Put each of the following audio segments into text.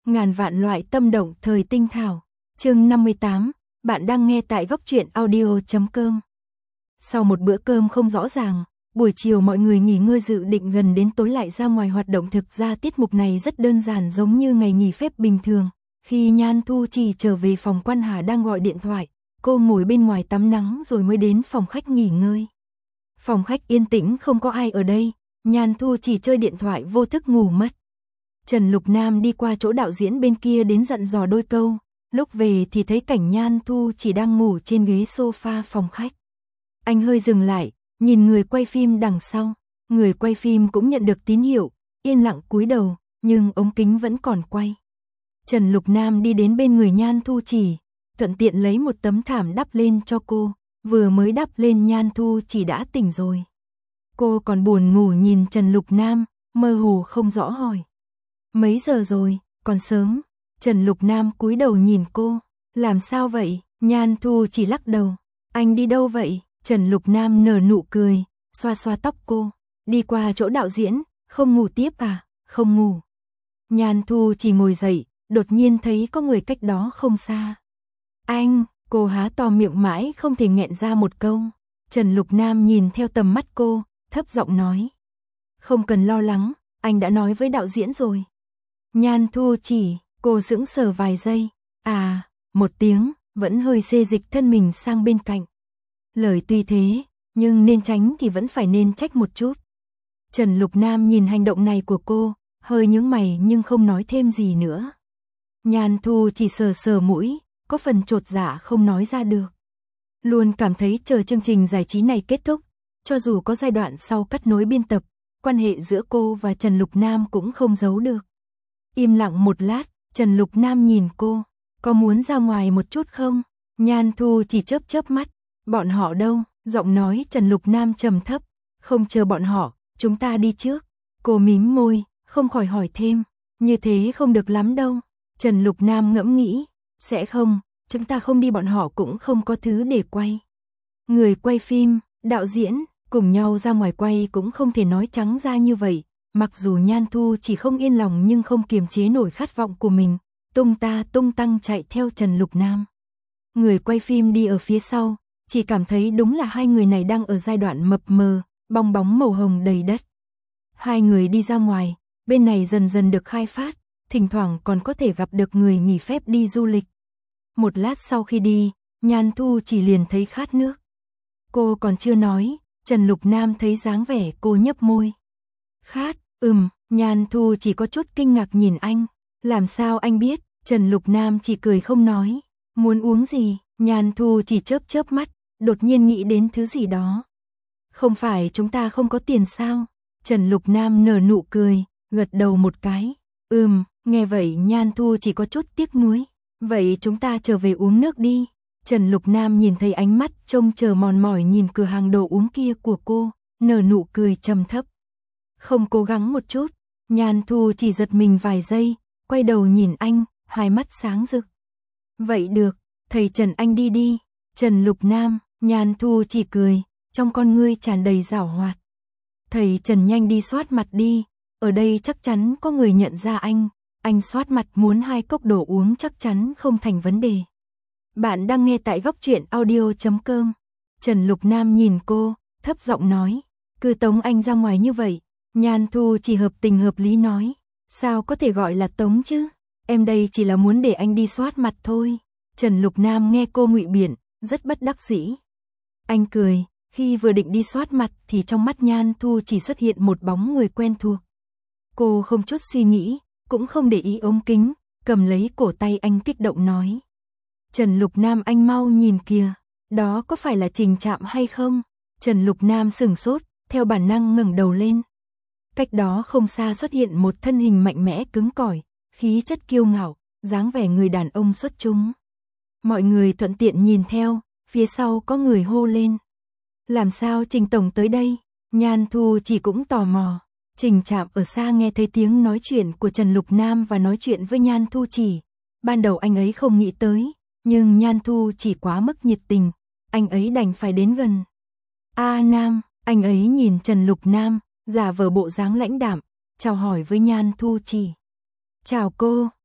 Ngàn vạn loại tâm động thời tinh thảo. Chương 58, bạn đang nghe tại góc truyện audio.com. Sau một bữa cơm không rõ ràng, buổi chiều mọi người nghỉ ngơi dự định gần đến tối lại ra ngoài hoạt động, thực ra tiết mục này rất đơn giản giống như ngày nghỉ phép bình thường. Khi Nhan Thu Trì trở về phòng, Quan Hà đang gọi điện thoại, cô ngồi bên ngoài tắm nắng rồi mới đến phòng khách nghỉ ngơi. Phòng khách yên tĩnh không có ai ở đây, Nhan Thu Trì chơi điện thoại vô thức ngủ mất. Trần Lục Nam đi qua chỗ đạo diễn bên kia đến dặn dò đôi câu, lúc về thì thấy cảnh Nhan Thu Trì đang ngủ trên ghế sofa phòng khách. Anh hơi dừng lại, nhìn người quay phim đằng sau, người quay phim cũng nhận được tín hiệu, yên lặng cúi đầu, nhưng ống kính vẫn còn quay. Trần Lục Nam đi đến bên người Nhan Thu Trì, thuận tiện lấy một tấm thảm đắp lên cho cô, vừa mới đắp lên Nhan Thu Trì đã tỉnh rồi. Cô còn buồn ngủ nhìn Trần Lục Nam, mơ hồ không rõ hỏi. Mấy giờ rồi, còn sớm. Trần Lục Nam cúi đầu nhìn cô, làm sao vậy? Nhan Thu chỉ lắc đầu. Anh đi đâu vậy? Trần Lục Nam nở nụ cười, xoa xoa tóc cô. Đi qua chỗ đạo diễn, không ngủ tiếp à? Không ngủ. Nhan Thu chỉ ngồi dậy, đột nhiên thấy có người cách đó không xa. Anh, cô há to miệng mãi không thể nghẹn ra một câu. Trần Lục Nam nhìn theo tầm mắt cô, thấp giọng nói. Không cần lo lắng, anh đã nói với đạo diễn rồi. Nhan Thu chỉ, cô sững sờ vài giây. À, một tiếng, vẫn hơi xê dịch thân mình sang bên cạnh. Lời tuy thế, nhưng nên tránh thì vẫn phải nên trách một chút. Trần Lục Nam nhìn hành động này của cô, hơi nhướng mày nhưng không nói thêm gì nữa. Nhan Thu chỉ sờ sờ mũi, có phần chột dạ không nói ra được. Luôn cảm thấy chờ chương trình giải trí này kết thúc, cho dù có giai đoạn sau cắt nối biên tập, quan hệ giữa cô và Trần Lục Nam cũng không giấu được. Im lặng một lát, Trần Lục Nam nhìn cô, có muốn ra ngoài một chút không? Nhan Thu chỉ chớp chớp mắt, bọn họ đâu? Giọng nói Trần Lục Nam trầm thấp, không chờ bọn họ, chúng ta đi trước. Cô mím môi, không khỏi hỏi thêm, như thế không được lắm đâu. Trần Lục Nam ngẫm nghĩ, sẽ không, chúng ta không đi bọn họ cũng không có thứ để quay. Người quay phim, đạo diễn, cùng nhau ra ngoài quay cũng không thể nói trắng ra như vậy. Mặc dù Nhan Thu chỉ không yên lòng nhưng không kiềm chế nổi khát vọng của mình, tung ta tung tăng chạy theo Trần Lục Nam. Người quay phim đi ở phía sau, chỉ cảm thấy đúng là hai người này đang ở giai đoạn mập mờ, bong bóng màu hồng đầy đất. Hai người đi ra ngoài, bên này dần dần được khai phát, thỉnh thoảng còn có thể gặp được người nghỉ phép đi du lịch. Một lát sau khi đi, Nhan Thu chỉ liền thấy khát nước. Cô còn chưa nói, Trần Lục Nam thấy dáng vẻ cô nhấp môi. Khát, Nhan Thu chỉ có chút kinh ngạc nhìn anh. Làm sao anh biết? Trần Lục Nam chỉ cười không nói. Muốn uống gì? Nhan Thu chỉ chớp chớp mắt, đột nhiên nghĩ đến thứ gì đó. Không phải chúng ta không có tiền sao? Trần Lục Nam nở nụ cười, gật đầu một cái. Nghe vậy Nhan Thu chỉ có chút tiếc nuối. Vậy chúng ta trở về uống nước đi. Trần Lục Nam nhìn thấy ánh mắt trông chờ mòn mỏi nhìn cửa hàng đồ uống kia của cô, nở nụ cười trầm thấp. Không cố gắng một chút, Nhan Thu chỉ giật mình vài giây, quay đầu nhìn anh, hai mắt sáng rực. Vậy được, thầy Trần anh đi đi. Trần Lục Nam, Nhan Thu chỉ cười, trong con ngươi tràn đầy giảo hoạt. Thầy Trần nhanh đi xoát mặt đi, ở đây chắc chắn có người nhận ra anh xoát mặt muốn 2 cốc đồ uống chắc chắn không thành vấn đề. Bạn đang nghe tại góc truyện audio.com. Trần Lục Nam nhìn cô, thấp giọng nói, cứ tống anh ra ngoài như vậy. Nhan Thu chỉ hợp tình hợp lý nói, sao có thể gọi là tống chứ, em đây chỉ là muốn để anh đi xoát mặt thôi. Trần Lục Nam nghe cô ngụy biện, rất bất đắc dĩ. Anh cười, khi vừa định đi xoát mặt thì trong mắt Nhan Thu chỉ xuất hiện một bóng người quen thuộc. Cô không chút suy nghĩ, cũng không để ý ống kính, cầm lấy cổ tay anh kích động nói. Trần Lục Nam anh mau nhìn kìa, đó có phải là Trình Trạm hay không? Trần Lục Nam sửng sốt, theo bản năng ngẩng đầu lên. Cách đó không xa xuất hiện một thân hình mạnh mẽ cứng cỏi, khí chất kiêu ngạo, dáng vẻ người đàn ông xuất chúng. Mọi người thuận tiện nhìn theo, phía sau có người hô lên. Làm sao Trình Tổng tới đây? Nhan Thu chỉ cũng tò mò. Trình Trạm ở xa nghe thấy tiếng nói chuyện của Trần Lục Nam và nói chuyện với Nhan Thu chỉ. Ban đầu anh ấy không nghĩ tới, nhưng Nhan Thu chỉ quá mức nhiệt tình, anh ấy đành phải đến gần. Nam, anh ấy nhìn Trần Lục Nam, giả vờ bộ dáng lãnh đạm, chào hỏi với Nhan Thu chỉ. Chào cô,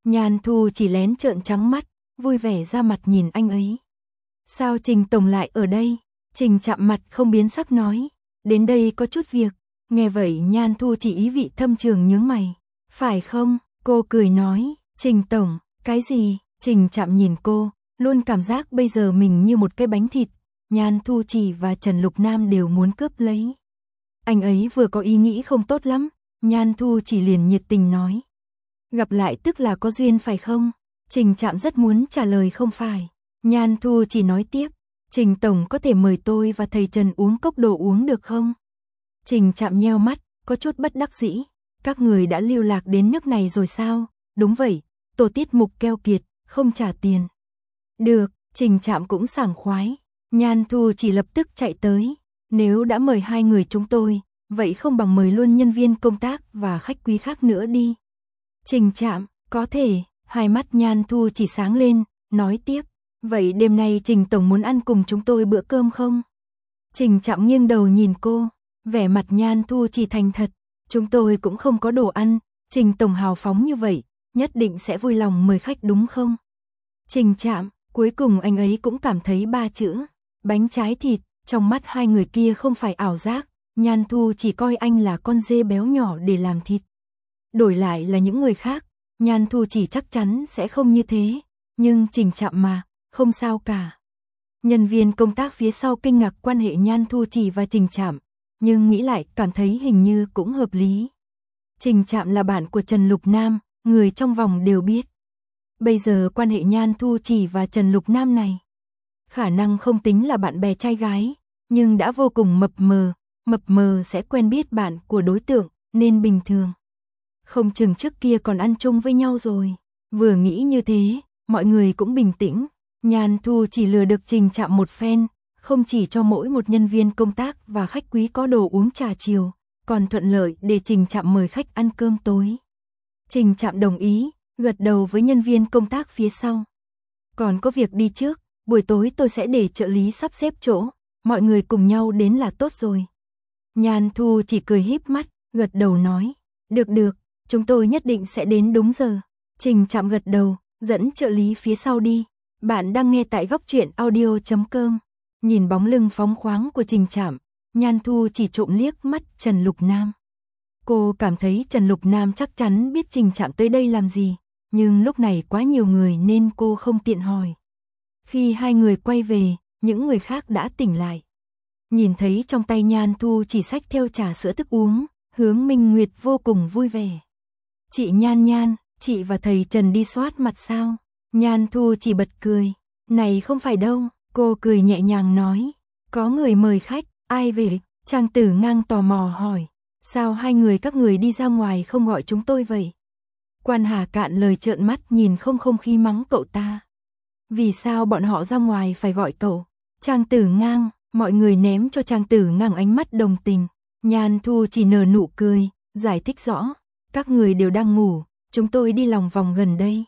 Nhan Thu chỉ lén trợn trắng mắt, vui vẻ ra mặt nhìn anh ấy. Sao Trình tổng lại ở đây? Trình Trạm mặt không biến sắc nói, đến đây có chút việc. Nghe vậy Nhan Thu chỉ ý vị thâm trường nhướng mày. Phải không? Cô cười nói, Trình tổng, cái gì? Trình Trạm nhìn cô, luôn cảm giác bây giờ mình như một cái bánh thịt. Nhan Thu Chỉ và Trần Lục Nam đều muốn cướp lấy. Anh ấy vừa có ý nghĩ không tốt lắm, Nhan Thu Chỉ liền nhiệt tình nói. Gặp lại tức là có duyên phải không? Trình Trạm rất muốn trả lời không phải. Nhan Thu Chỉ nói tiếp, Trình tổng có thể mời tôi và thầy Trần uống cốc đồ uống được không? Trình Trạm nheo mắt, có chút bất đắc dĩ. Các người đã lưu lạc đến nước này rồi sao? Đúng vậy, tổ tiết mục keo kiệt, không trả tiền. Được, Trình Trạm cũng sảng khoái. Nhan Thu Chỉ lập tức chạy tới. Nếu đã mời hai người chúng tôi, vậy không bằng mời luôn nhân viên công tác và khách quý khác nữa đi. Trình Trạm, có thể. Hai mắt Nhan Thu Chỉ sáng lên, nói tiếp. Vậy đêm nay Trình tổng muốn ăn cùng chúng tôi bữa cơm không? Trình Trạm nghiêng đầu nhìn cô, vẻ mặt Nhan Thu Chỉ thành thật. Chúng tôi cũng không có đồ ăn, Trình tổng hào phóng như vậy, nhất định sẽ vui lòng mời khách đúng không? Trình Trạm, cuối cùng anh ấy cũng cảm thấy ba chữ, bánh trái thịt, trong mắt hai người kia không phải ảo giác, Nhan Thu chỉ coi anh là con dê béo nhỏ để làm thịt. Đổi lại là những người khác, Nhan Thu chỉ chắc chắn sẽ không như thế, nhưng Trình Trạm mà, không sao cả. Nhân viên công tác phía sau kinh ngạc quan hệ Nhan Thu Chỉ và Trình Trạm, nhưng nghĩ lại cảm thấy hình như cũng hợp lý. Trình Trạm là bạn của Trần Lục Nam, người trong vòng đều biết. Bây giờ quan hệ Nhan Thu Chỉ và Trần Lục Nam này, khả năng không tính là bạn bè trai gái, nhưng đã vô cùng mập mờ sẽ quen biết bạn của đối tượng, nên bình thường. Không chừng trước kia còn ăn chung với nhau rồi. Vừa nghĩ như thế, mọi người cũng bình tĩnh. Nhan Thu chỉ lừa được Trình Trạm một phen, không chỉ cho mỗi một nhân viên công tác và khách quý có đồ uống trà chiều, còn thuận lợi để Trình Trạm mời khách ăn cơm tối. Trình Trạm đồng ý, gật đầu với nhân viên công tác phía sau. Còn có việc đi trước, buổi tối tôi sẽ để trợ lý sắp xếp chỗ, mọi người cùng nhau đến là tốt rồi. Nhan Thu chỉ cười híp mắt, gật đầu nói, được, chúng tôi nhất định sẽ đến đúng giờ. Trình Trạm gật đầu, dẫn trợ lý phía sau đi. Bạn đang nghe tại góc truyện audio.com. Nhìn bóng lưng phóng khoáng của Trình Trạm, Nhan Thu chỉ trộm liếc mắt Trần Lục Nam. Cô cảm thấy Trần Lục Nam chắc chắn biết Trình Trạm tới đây làm gì, nhưng lúc này quá nhiều người nên cô không tiện hỏi. Khi hai người quay về, những người khác đã tỉnh lại. Nhìn thấy trong tay Nhan Thu chỉ xách theo trà sữa thức uống, Hướng Minh Nguyệt vô cùng vui vẻ. Chị Nhan, chị và thầy Trần đi soát mặt sao? Nhan Thu chỉ bật cười. Này không phải đâu, cô cười nhẹ nhàng nói. Có người mời khách, ai về? Trang Tử Ngang tò mò hỏi. Sao hai người các người đi ra ngoài không gọi chúng tôi vậy? Quan Hà cạn lời trợn mắt nhìn không khí mắng cậu ta. Vì sao bọn họ ra ngoài phải gọi cậu? Trang Tử Ngang, mọi người ném cho Trang Tử Ngang ánh mắt đồng tình. Nhan Thu chỉ nở nụ cười, giải thích rõ. Các người đều đang ngủ, chúng tôi đi lòng vòng gần đây.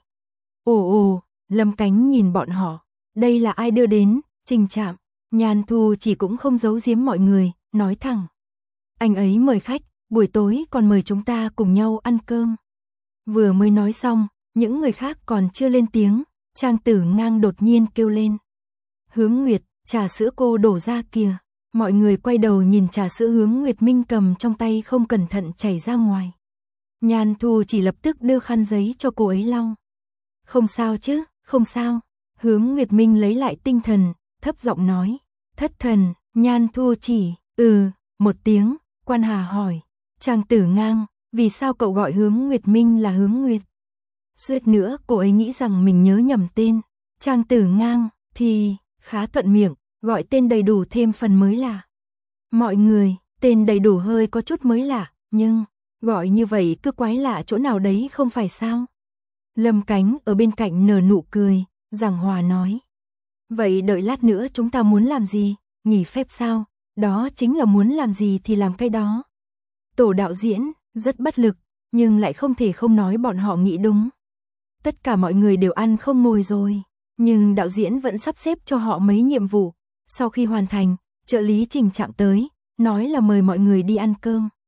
Ồ, Lâm Cánh nhìn bọn họ. Đây là ai đưa đến? Trình Trạm. Nhan Thu chỉ cũng không giấu giếm mọi người, nói thẳng. Anh ấy mời khách, buổi tối còn mời chúng ta cùng nhau ăn cơm. Vừa mới nói xong, những người khác còn chưa lên tiếng, Trang Tử Ngang đột nhiên kêu lên. Hướng Nguyệt, trà sữa cô đổ ra kìa. Mọi người quay đầu nhìn trà sữa Hướng Nguyệt Minh cầm trong tay không cẩn thận chảy ra ngoài. Nhan Thu chỉ lập tức đưa khăn giấy cho cô ấy lau. Không sao chứ, không sao. Hướng Nguyệt Minh lấy lại tinh thần, thấp giọng nói. Thất thần, Nhan Thu chỉ, một tiếng. Quan Hà hỏi. Trang Tử Ngang, vì sao cậu gọi Hướng Nguyệt Minh là Hướng Nguyệt? Suýt nữa cô ấy nghĩ rằng mình nhớ nhầm tên. Trang Tử Ngang thì khá thuận miệng, gọi tên đầy đủ thêm phần mới lạ. Mọi người, tên đầy đủ hơi có chút mới lạ, nhưng gọi như vậy cứ quái lạ chỗ nào đấy không phải sao? Lâm Cánh ở bên cạnh nở nụ cười, giảng hòa nói. Vậy đợi lát nữa chúng ta muốn làm gì? Nghỉ phép sao? Đó chính là muốn làm gì thì làm cái đó. Tổ đạo diễn rất bất lực, nhưng lại không thể không nói bọn họ nghĩ đúng. Tất cả mọi người đều ăn không ngồi rồi, nhưng đạo diễn vẫn sắp xếp cho họ mấy nhiệm vụ. Sau khi hoàn thành, trợ lý Trình Trạm tới, nói là mời mọi người đi ăn cơm.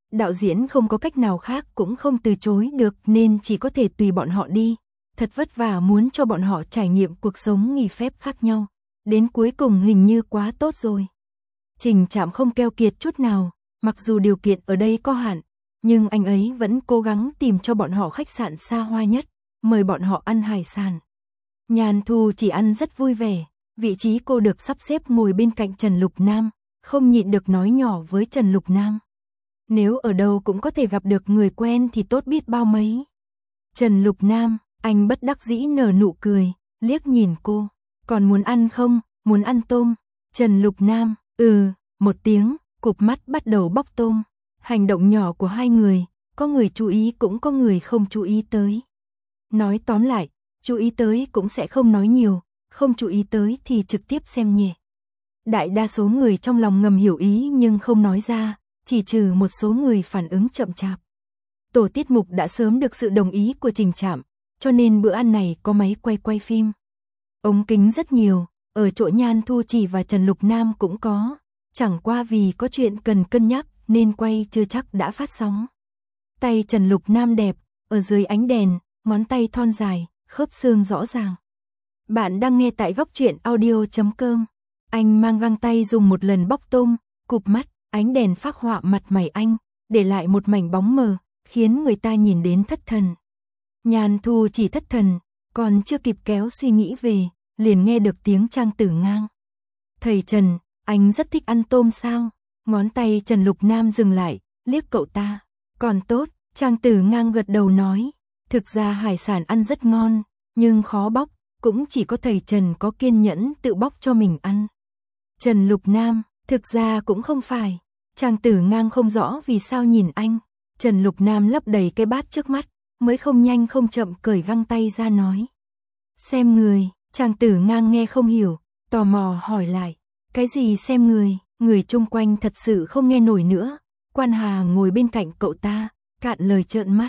Đạo diễn không có cách nào khác cũng không từ chối được nên chỉ có thể tùy bọn họ đi. Thật vất vả muốn cho bọn họ trải nghiệm cuộc sống nghỉ phép khác nhau. Đến cuối cùng hình như quá tốt rồi. Trình Trạm không keo kiệt chút nào, mặc dù điều kiện ở đây có hạn, nhưng anh ấy vẫn cố gắng tìm cho bọn họ khách sạn xa hoa nhất, mời bọn họ ăn hải sản. Nhan Thu chỉ ăn rất vui vẻ, vị trí cô được sắp xếp ngồi bên cạnh Trần Lục Nam, không nhịn được nói nhỏ với Trần Lục Nam. Nếu ở đâu cũng có thể gặp được người quen thì tốt biết bao mấy. Trần Lục Nam, anh bất đắc dĩ nở nụ cười, liếc nhìn cô. Còn muốn ăn không, muốn ăn tôm? Trần Lục Nam, một tiếng, cụp mắt bắt đầu bóc tôm. Hành động nhỏ của hai người, có người chú ý cũng có người không chú ý tới. Nói tóm lại, chú ý tới cũng sẽ không nói nhiều, không chú ý tới thì trực tiếp xem nhẹ. Đại đa số người trong lòng ngầm hiểu ý nhưng không nói ra, chỉ trừ một số người phản ứng chậm chạp. Tổ tiết mục đã sớm được sự đồng ý của Trình Trạm, cho nên bữa ăn này có máy quay phim. Ống kính rất nhiều, ở chỗ Nhan Thu Chỉ và Trần Lục Nam cũng có, chẳng qua vì có chuyện cần cân nhắc nên quay chưa chắc đã phát sóng. Tay Trần Lục Nam đẹp, ở dưới ánh đèn, ngón tay thon dài, khớp xương rõ ràng. Bạn đang nghe tại góc truyện audio.com. Anh mang găng tay dùng một lần bóc tôm, cụp mắt, ánh đèn phác họa mặt mày anh, để lại một mảnh bóng mờ, khiến người ta nhìn đến thất thần. Nhan Thu chỉ thất thần, còn chưa kịp kéo suy nghĩ về, liền nghe được tiếng Trang Tử Ngang. Thầy Trần, anh rất thích ăn tôm sao? Ngón tay Trần Lục Nam dừng lại, liếc cậu ta. Còn tốt, Trang Tử Ngang gật đầu nói. Thực ra hải sản ăn rất ngon, nhưng khó bóc, cũng chỉ có thầy Trần có kiên nhẫn tự bóc cho mình ăn. Trần Lục Nam, thực ra cũng không phải. Trang Tử Ngang không rõ vì sao nhìn anh. Trần Lục Nam lấp đầy cái bát trước mắt, mới không nhanh không chậm cởi găng tay ra nói. Xem người, Trang Tử Ngang nghe không hiểu, tò mò hỏi lại. Cái gì xem người? Người chung quanh thật sự không nghe nổi nữa. Quan Hà ngồi bên cạnh cậu ta, cạn lời trợn mắt.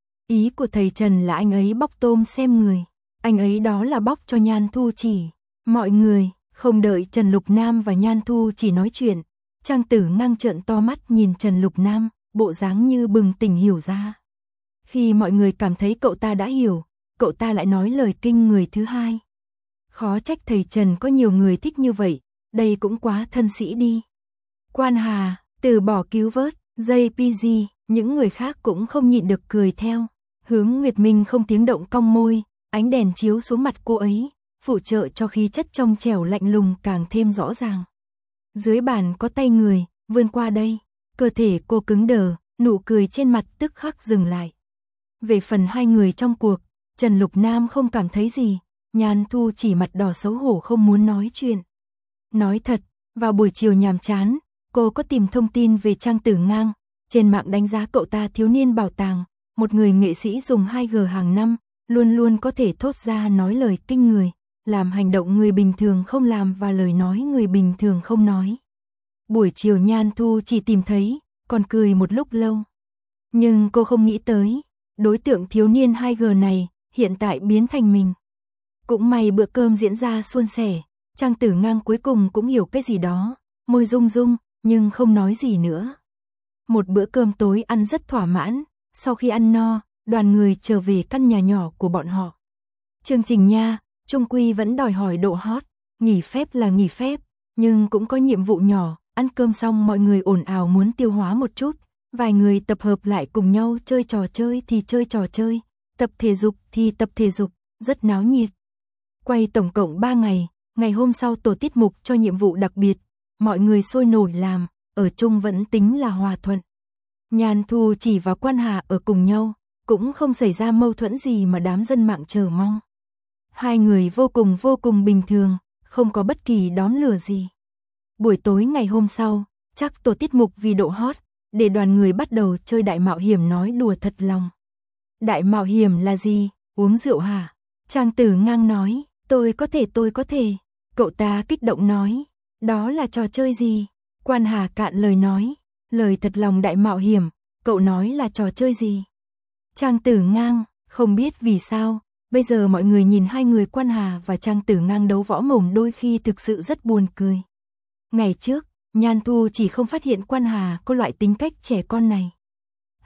Ý của thầy Trần là anh ấy bóc tôm xem người. Anh ấy đó là bóc cho Nhan Thu Chỉ. Mọi người, không đợi Trần Lục Nam và Nhan Thu Chỉ nói chuyện, Trang Tử Ngang trợn to mắt nhìn Trần Lục Nam, bộ dáng như bừng tỉnh hiểu ra. Khi mọi người cảm thấy cậu ta đã hiểu, cậu ta lại nói lời kinh người thứ hai. Khó trách thầy Trần có nhiều người thích như vậy, đây cũng quá thân sĩ đi. Quan Hà, từ bỏ cứu vớt, JPG, những người khác cũng không nhịn được cười theo. Hướng Nguyệt Minh không tiếng động cong môi, ánh đèn chiếu xuống mặt cô ấy, phụ trợ cho khí chất trong trẻo lạnh lùng càng thêm rõ ràng. Dưới bàn có tay người, vươn qua đây, cơ thể cô cứng đờ, nụ cười trên mặt tức khắc dừng lại. Về phần hai người trong cuộc, Trần Lục Nam không cảm thấy gì, Nhan Thu chỉ mặt đỏ xấu hổ không muốn nói chuyện. Nói thật, vào buổi chiều nhàm chán, cô có tìm thông tin về Trang Tử Ngang, trên mạng đánh giá cậu ta thiếu niên bảo tàng, một người nghệ sĩ dùng 2G hàng năm, luôn luôn có thể thốt ra nói lời kinh người, làm hành động người bình thường không làm và lời nói người bình thường không nói. Buổi chiều Nhan Thu chỉ tìm thấy, còn cười một lúc lâu. Nhưng cô không nghĩ tới, đối tượng thiếu niên 2G này, hiện tại biến thành mình. Cũng may bữa cơm diễn ra suôn sẻ, Trang Tử Ngang cuối cùng cũng hiểu cái gì đó, môi rung rung, nhưng không nói gì nữa. Một bữa cơm tối ăn rất thỏa mãn, sau khi ăn no, đoàn người trở về căn nhà nhỏ của bọn họ. Chương trình nha, chung quy vẫn đòi hỏi độ hot, nghỉ phép là nghỉ phép, nhưng cũng có nhiệm vụ nhỏ, ăn cơm xong mọi người ồn ào muốn tiêu hóa một chút, vài người tập hợp lại cùng nhau chơi trò chơi thì chơi trò chơi, tập thể dục thì tập thể dục, rất náo nhiệt. Quay tổng cộng 3 ngày, ngày hôm sau tổ tiết mục cho nhiệm vụ đặc biệt, mọi người sôi nổi làm, ở chung vẫn tính là hòa thuận. Nhan Thu Chỉ và Quan Hà ở cùng nhau, cũng không xảy ra mâu thuẫn gì mà đám dân mạng chờ mong. Hai người vô cùng bình thường, không có bất kỳ đón lửa gì. Buổi tối ngày hôm sau, chắc tổ tiết mục vì độ hot, để đoàn người bắt đầu chơi đại mạo hiểm nói đùa thật lòng. Đại mạo hiểm là gì? Uống rượu hả? Trang Tử Ngang nói, tôi có thể. Cậu ta kích động nói, đó là trò chơi gì? Quan Hà cạn lời nói, lời thật lòng đại mạo hiểm, cậu nói là trò chơi gì? Trang Tử Ngang, không biết vì sao, bây giờ mọi người nhìn hai người Quan Hà và Trang Tử Ngang đấu võ mồm đôi khi thực sự rất buồn cười. Ngày trước, Nhan Thu chỉ không phát hiện Quan Hà có loại tính cách trẻ con này.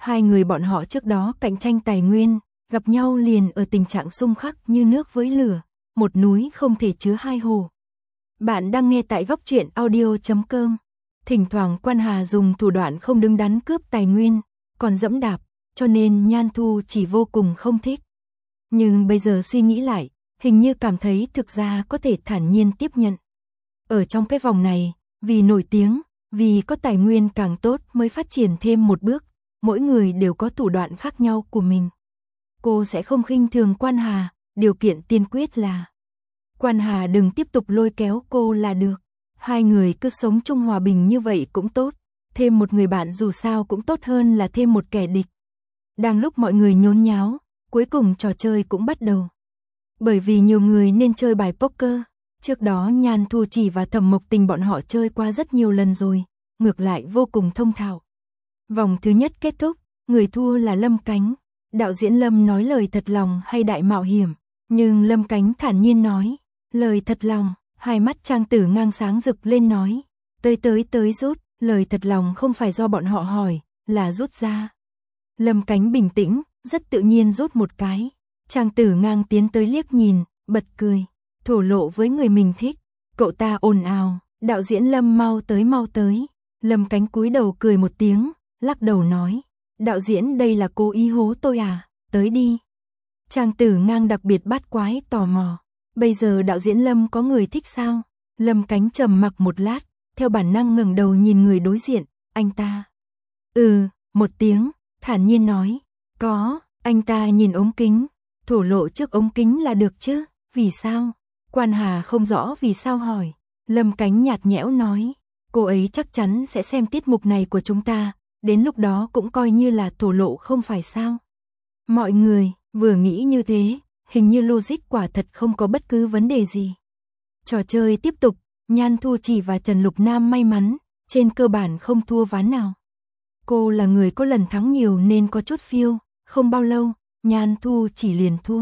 Hai người bọn họ trước đó cạnh tranh tài nguyên, gặp nhau liền ở tình trạng xung khắc như nước với lửa, một núi không thể chứa hai hồ. Bạn đang nghe tại góc truyện audio.com. Thỉnh thoảng Quan Hà dùng thủ đoạn không đứng đắn cướp tài nguyên, còn dẫm đạp, cho nên Nhan Thu chỉ vô cùng không thích. Nhưng bây giờ suy nghĩ lại, hình như cảm thấy thực ra có thể thản nhiên tiếp nhận. Ở trong cái vòng này, vì nổi tiếng, vì có tài nguyên càng tốt mới phát triển thêm một bước, mỗi người đều có thủ đoạn khác nhau của mình. Cô sẽ không khinh thường Quan Hà, điều kiện tiên quyết là Quan Hà đừng tiếp tục lôi kéo cô là được. Hai người cứ sống chung hòa bình như vậy cũng tốt, thêm một người bạn dù sao cũng tốt hơn là thêm một kẻ địch. Đang lúc mọi người nhốn nháo, cuối cùng trò chơi cũng bắt đầu. Bởi vì nhiều người nên chơi bài poker, trước đó Nhan Thu Chỉ và Thẩm Mộc Tình bọn họ chơi qua rất nhiều lần rồi, ngược lại vô cùng thông thạo. Vòng thứ nhất kết thúc, người thua là Lâm Cánh. Đạo diễn Lâm nói lời thật lòng hay đại mạo hiểm, nhưng Lâm Cánh thản nhiên nói, lời thật lòng. Hai mắt Trang Tử Ngang sáng rực lên nói, tới rút, lời thật lòng không phải do bọn họ hỏi, là rút ra. Lâm Cánh bình tĩnh, rất tự nhiên rút một cái. Trang Tử Ngang tiến tới liếc nhìn, bật cười, thổ lộ với người mình thích. Cậu ta ồn ào, đạo diễn Lâm mau tới. Lâm Cánh cúi đầu cười một tiếng, lắc đầu nói, đạo diễn đây là cố ý hố tôi à, tới đi. Trang Tử Ngang đặc biệt bát quái tò mò. Bây giờ đạo diễn Lâm có người thích sao? Lâm Cánh trầm mặc một lát, theo bản năng ngẩng đầu nhìn người đối diện, anh ta. Một tiếng, thản nhiên nói, có, anh ta nhìn ống kính, thổ lộ trước ống kính là được chứ, vì sao? Quan Hà không rõ vì sao hỏi, Lâm Cánh nhạt nhẽo nói, cô ấy chắc chắn sẽ xem tiết mục này của chúng ta, đến lúc đó cũng coi như là thổ lộ không phải sao? Mọi người vừa nghĩ như thế. Hình như logic quả thật không có bất cứ vấn đề gì. Trò chơi tiếp tục, Nhan Thu Chỉ và Trần Lục Nam may mắn, trên cơ bản không thua ván nào. Cô là người có lần thắng nhiều nên có chút phiêu, không bao lâu, Nhan Thu Chỉ liền thua.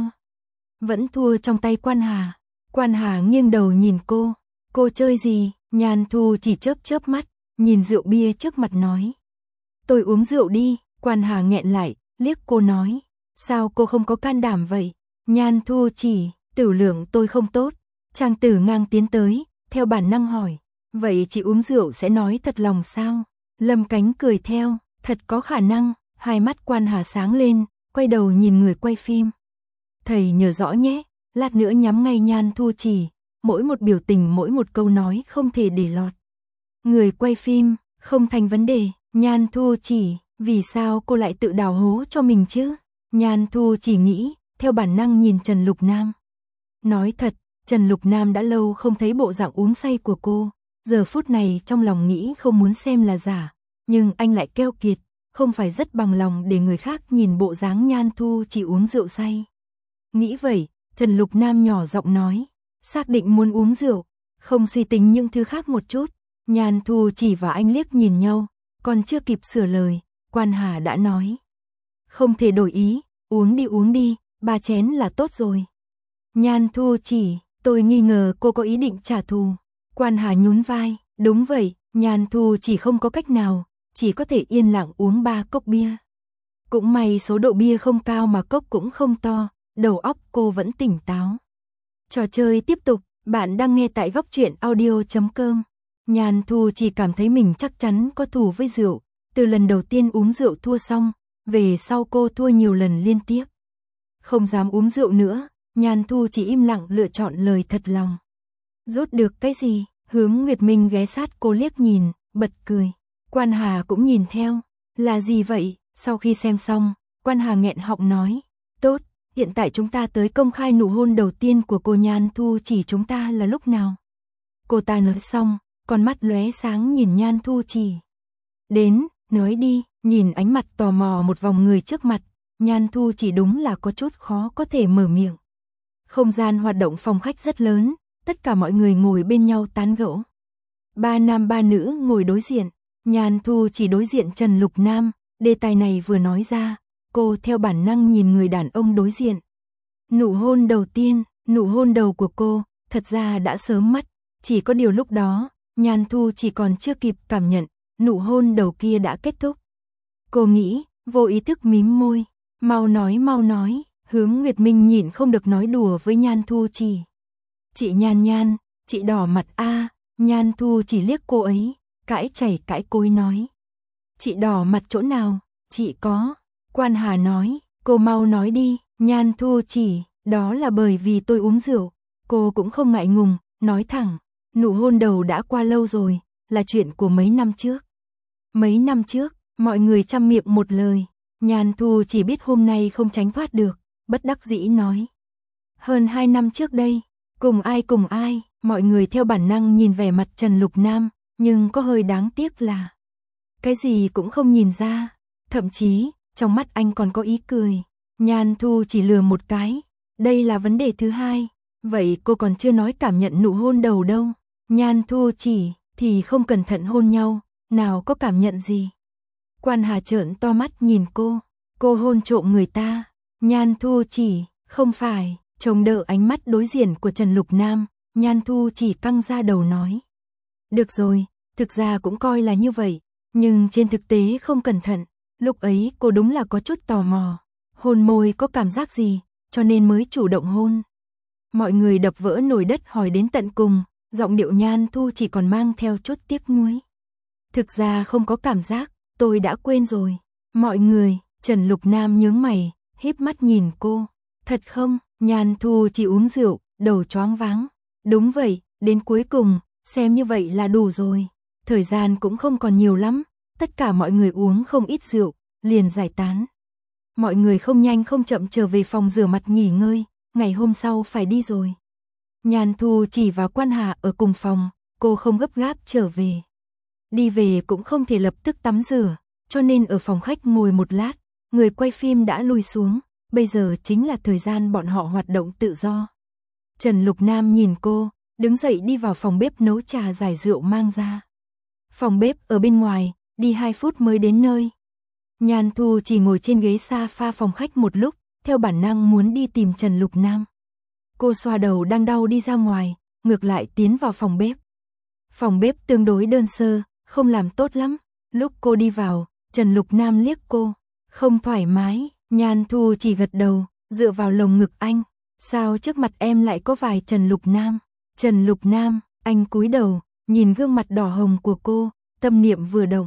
Vẫn thua trong tay Quan Hà. Quan Hà nghiêng đầu nhìn cô chơi gì? Nhan Thu Chỉ chớp mắt, nhìn rượu bia trước mặt nói. Tôi uống rượu đi, Quan Hà nghẹn lại, liếc cô nói. Sao cô không có can đảm vậy? Nhan Thu Chỉ, tiểu lượng tôi không tốt. Trang Tử Ngang tiến tới, theo bản năng hỏi, vậy chị uống rượu sẽ nói thật lòng sao? Lâm Cánh cười theo, thật có khả năng. Hai mắt Quan Hà sáng lên, quay đầu nhìn người quay phim. Thầy nhớ rõ nhé, lát nữa nhắm ngay Nhan Thu Chỉ, mỗi một biểu tình mỗi một câu nói không thể để lọt. Người quay phim, không thành vấn đề. Nhan Thu Chỉ, vì sao cô lại tự đào hố cho mình chứ? Nhan Thu Chỉ nghĩ, theo bản năng nhìn Trần Lục Nam. Nói thật, Trần Lục Nam đã lâu không thấy bộ dạng uống say của cô, giờ phút này trong lòng nghĩ không muốn xem là giả, nhưng anh lại keo kiệt, không phải rất bằng lòng để người khác nhìn bộ dáng Nhan Thu Chỉ uống rượu say. Nghĩ vậy, Trần Lục Nam nhỏ giọng nói, xác định muốn uống rượu, không suy tính những thứ khác một chút. Nhan Thu Chỉ và anh liếc nhìn nhau, còn chưa kịp sửa lời, Quan Hà đã nói. Không thể đổi ý, uống đi, 3 chén là tốt rồi. Nhan Thu Chỉ, tôi nghi ngờ cô có ý định trả thù. Quan Hà nhún vai, đúng vậy, Nhan Thu Chỉ không có cách nào, chỉ có thể yên lặng uống 3 cốc bia. Cũng may số độ bia không cao mà cốc cũng không to, đầu óc cô vẫn tỉnh táo. Trò chơi tiếp tục, bạn đang nghe tại góc truyện audio.com. Nhan Thu Chỉ cảm thấy mình chắc chắn có thù với rượu, từ lần đầu tiên uống rượu thua xong, về sau cô thua nhiều lần liên tiếp. Không dám uống rượu nữa, Nhan Thu Chỉ im lặng lựa chọn lời thật lòng. Rút được cái gì? Hướng Nguyệt Minh ghé sát cô liếc nhìn, bật cười. Quan Hà cũng nhìn theo. Là gì vậy? Sau khi xem xong, Quan Hà nghẹn họng nói. Tốt, hiện tại chúng ta tới công khai nụ hôn đầu tiên của cô Nhan Thu Chỉ, chúng ta là lúc nào? Cô ta nói xong, con mắt lóe sáng nhìn Nhan Thu Chỉ. Đến, nói đi, nhìn ánh mặt tò mò một vòng người trước mặt, Nhan Thu Chỉ đúng là có chút khó có thể mở miệng. Không gian hoạt động phòng khách rất lớn, tất cả mọi người ngồi bên nhau tán gẫu. 3 nam 3 nữ ngồi đối diện, Nhan Thu Chỉ đối diện Trần Lục Nam, đề tài này vừa nói ra, cô theo bản năng nhìn người đàn ông đối diện. Nụ hôn đầu tiên, nụ hôn đầu của cô, thật ra đã sớm mất, chỉ có điều lúc đó, Nhan Thu Chỉ còn chưa kịp cảm nhận, nụ hôn đầu kia đã kết thúc. Cô nghĩ, vô ý thức mím môi. Mau nói, Hướng Nguyệt Minh nhịn không được nói đùa với Nhan Thu Chỉ. Chị Nhan Nhan, chị đỏ mặt a. Nhan Thu Chỉ liếc cô ấy, cãi chảy cãi cối nói. Chị đỏ mặt chỗ nào, chị có. Quan Hà nói, cô mau nói đi. Nhan Thu Chỉ, đó là bởi vì tôi uống rượu. Cô cũng không ngại ngùng, nói thẳng, nụ hôn đầu đã qua lâu rồi, là chuyện của mấy năm trước. Mấy năm trước, mọi người chăm miệng một lời. Nhan Thu chỉ biết hôm nay không tránh thoát được, bất đắc dĩ nói. Hơn 2 năm trước đây, cùng ai, mọi người theo bản năng nhìn vẻ mặt Trần Lục Nam, nhưng có hơi đáng tiếc là cái gì cũng không nhìn ra, thậm chí, trong mắt anh còn có ý cười. Nhan Thu chỉ lừa một cái, đây là vấn đề thứ hai, vậy cô còn chưa nói cảm nhận nụ hôn đầu đâu. Nhan Thu chỉ, thì không cẩn thận hôn nhau, nào có cảm nhận gì. Quan Hà trợn to mắt nhìn cô hôn trộm người ta. Nhan Thu chỉ, không phải, trông đợi ánh mắt đối diện của Trần Lục Nam, Nhan Thu chỉ căng ra đầu nói. Được rồi, thực ra cũng coi là như vậy, nhưng trên thực tế không cẩn thận, lúc ấy cô đúng là có chút tò mò, hôn môi có cảm giác gì, cho nên mới chủ động hôn. Mọi người đập vỡ nồi đất hỏi đến tận cùng, giọng điệu Nhan Thu chỉ còn mang theo chút tiếc nuối. Thực ra không có cảm giác, tôi đã quên rồi. Mọi người, Trần Lục Nam nhướng mày, híp mắt nhìn cô. Thật không? Nhan Thu chỉ uống rượu, đầu choáng váng. Đúng vậy, đến cuối cùng, xem như vậy là đủ rồi. Thời gian cũng không còn nhiều lắm, tất cả mọi người uống không ít rượu, liền giải tán. Mọi người không nhanh không chậm trở về phòng rửa mặt nghỉ ngơi, ngày hôm sau phải đi rồi. Nhan Thu chỉ và Quan Hà ở cùng phòng, cô không gấp gáp trở về. Đi về cũng không thể lập tức tắm rửa, cho nên ở phòng khách ngồi một lát, người quay phim đã lui xuống, bây giờ chính là thời gian bọn họ hoạt động tự do. Trần Lục Nam nhìn cô, đứng dậy đi vào phòng bếp nấu trà giải rượu mang ra. Phòng bếp ở bên ngoài, đi 2 phút mới đến nơi. Nhan Thu chỉ ngồi trên ghế sofa phòng khách một lúc, theo bản năng muốn đi tìm Trần Lục Nam. Cô xoa đầu đang đau đi ra ngoài, ngược lại tiến vào phòng bếp. Phòng bếp tương đối đơn sơ, không làm tốt lắm. Lúc cô đi vào, Trần Lục Nam liếc cô, không thoải mái. Nhan Thu chỉ gật đầu, dựa vào lồng ngực anh. Sao trước mặt em lại có vài Trần Lục Nam? Trần Lục Nam, anh cúi đầu, nhìn gương mặt đỏ hồng của cô, tâm niệm vừa động.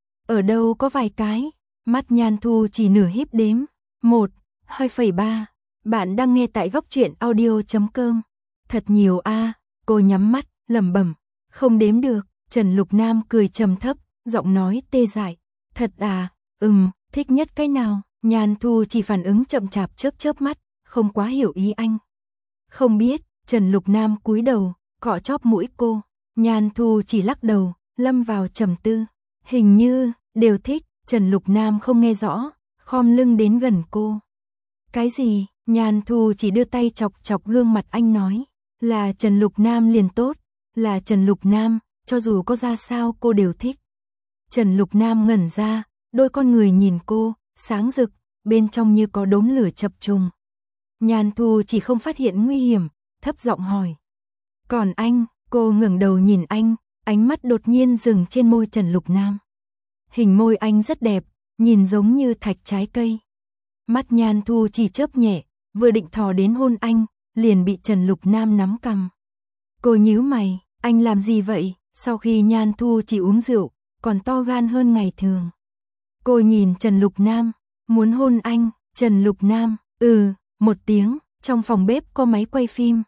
Ở đâu có vài cái? Mắt Nhan Thu chỉ nửa híp đếm. 1, 2,3. Bạn đang nghe tại góc truyện audio.com. Thật nhiều a. Cô nhắm mắt, lẩm bẩm. Không đếm được. Trần Lục Nam cười trầm thấp, giọng nói tê dại. Thật à? Thích nhất cái nào? Nhan Thu chỉ phản ứng chậm chạp chớp mắt, không quá hiểu ý anh. Không biết. Trần Lục Nam cúi đầu, cọ chóp mũi cô. Nhan Thu chỉ lắc đầu, lâm vào trầm tư. Hình như đều thích. Trần Lục Nam không nghe rõ, khom lưng đến gần cô. Cái gì? Nhan Thu chỉ đưa tay chọc chọc gương mặt anh nói. Là Trần Lục Nam liền tốt. Là Trần Lục Nam, cho dù có ra sao cô đều thích. Trần Lục Nam ngẩn ra, đôi con người nhìn cô, sáng rực, bên trong như có đốm lửa chập trùng. Nhan Thu chỉ không phát hiện nguy hiểm, thấp giọng hỏi. Còn anh? Cô ngẩng đầu nhìn anh, ánh mắt đột nhiên dừng trên môi Trần Lục Nam. Hình môi anh rất đẹp, nhìn giống như thạch trái cây. Mắt Nhan Thu chỉ chớp nhẹ, vừa định thò đến hôn anh, liền bị Trần Lục Nam nắm cằm. Cô nhíu mày, anh làm gì vậy? Sau khi Nhan Thu chỉ uống rượu, còn to gan hơn ngày thường. Cô nhìn Trần Lục Nam, muốn hôn anh. Trần Lục Nam, một tiếng, trong phòng bếp có máy quay phim.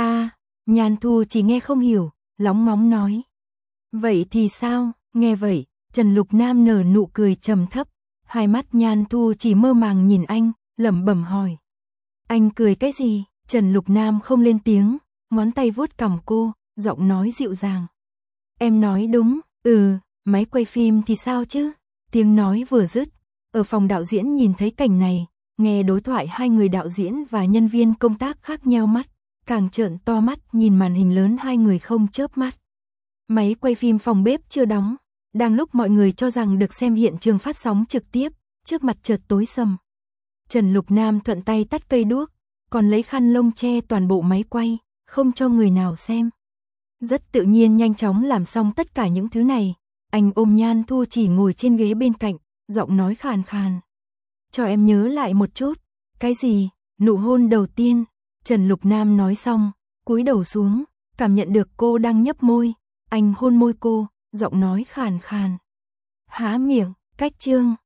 Nhan Thu chỉ nghe không hiểu, lóng ngóng nói. Vậy thì sao? Nghe vậy, Trần Lục Nam nở nụ cười trầm thấp, hai mắt Nhan Thu chỉ mơ màng nhìn anh, lẩm bẩm hỏi. Anh cười cái gì? Trần Lục Nam không lên tiếng, ngón tay vuốt cằm cô, giọng nói dịu dàng. Em nói đúng, máy quay phim thì sao chứ? Tiếng nói vừa dứt, ở phòng đạo diễn nhìn thấy cảnh này, nghe đối thoại hai người đạo diễn và nhân viên công tác khác nheo mắt, càng trợn to mắt nhìn màn hình lớn hai người không chớp mắt. Máy quay phim phòng bếp chưa đóng, đang lúc mọi người cho rằng được xem hiện trường phát sóng trực tiếp, trước mặt chợt tối sầm. Trần Lục Nam thuận tay tắt cây đuốc, còn lấy khăn lông che toàn bộ máy quay, không cho người nào xem. Rất tự nhiên nhanh chóng làm xong tất cả những thứ này, anh ôm Nhan Thu chỉ ngồi trên ghế bên cạnh, giọng nói khàn khàn. cho em nhớ lại một chút. Cái gì? Nụ hôn đầu tiên. Trần Lục Nam nói xong, cúi đầu xuống, cảm nhận được cô đang nhấp môi. Anh hôn môi cô, giọng nói khàn khàn. Há miệng, cách chương.